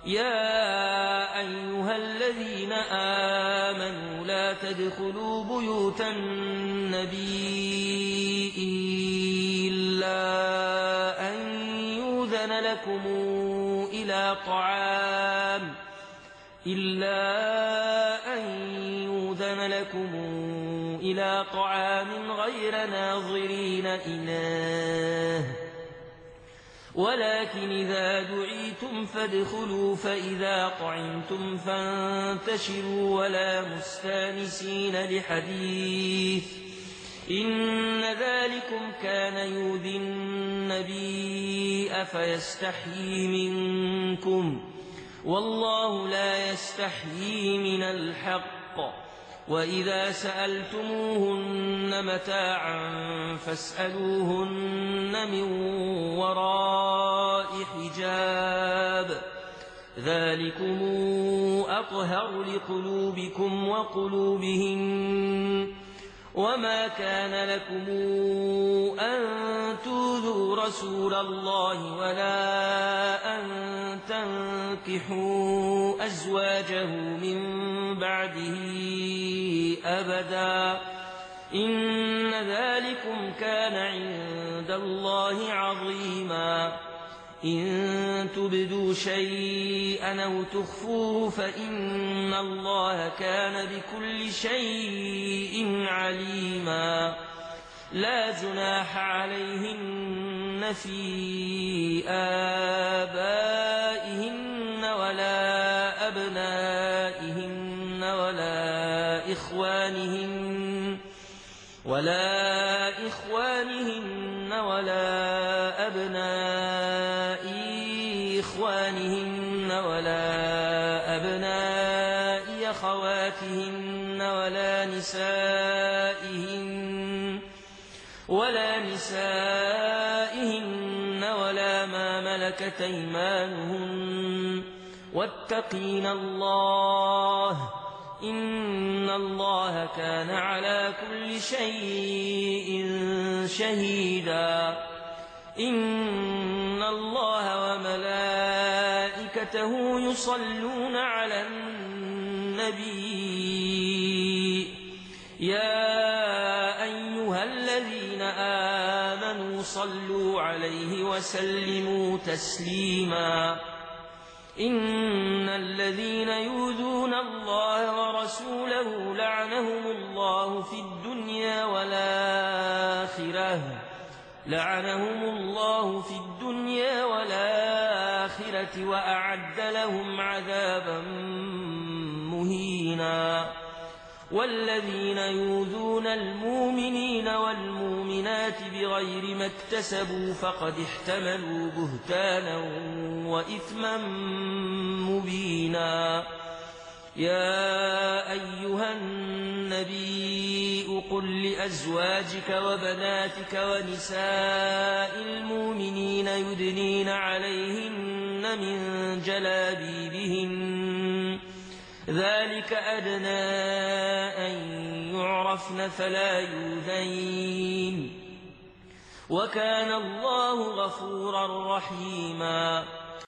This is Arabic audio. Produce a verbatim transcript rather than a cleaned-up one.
يا أيها الذين آمنوا لا تدخلوا بيوت النبي إلا أن يؤذن لكم إلى طعام إلا أن يؤذن لكم إلى طعام غير ناظرين إناه ولكن إذا دعيتم فادخلوا فإذا طعمتم فانتشروا ولا مستانسين لحديث إن ذلكم كان يؤذي النبي أفيستحيي منكم والله لا يستحيي من الحق وإذا سألتموهن متاعا فاسألوهن من وراء حجاب ذلكم أطهر لقلوبكم وقلوبهن وما كان لكم أن تؤذوا رسول الله ولا أن تنكحوا أزواجه من بعده أبدا إن ذلكم كان عند الله عظيما إن تبدوا شيئا أو تخفوه فإن الله كان بكل شيء عليما لا جناح عليهن في آبائهن ولا أبنائهن ولا إخوانهن ولا إخوانهن ولا أبناء إخوانهن ولا أبناء أخواتهن ولا نسائهن ولا نسائهن ولا ما ملكت أيمانهن واتقين الله إن الله كان على كل شيء شهيدا إن الله وملائكته يصلون على النبي يا أيها الذين آمنوا صلوا عليه وسلموا تسليما إن الذين يؤذون الله ورسوله لعنهم الله في الدنيا والآخرة لعنهم الله في الدنيا والآخرة وأعد لهم عذابا مهينا والذين يؤذون المؤمنين والمؤمنات بغير ما اكتسبوا فقد احتملوا بهتانا وإثما مبينا يا أيها النبي قل لأزواجك وبناتك ونساء المؤمنين يدنين عليهن من جلابيبهن ذلك أدنى أن يعرفن فلا يؤذين وكان الله غفورا رحيما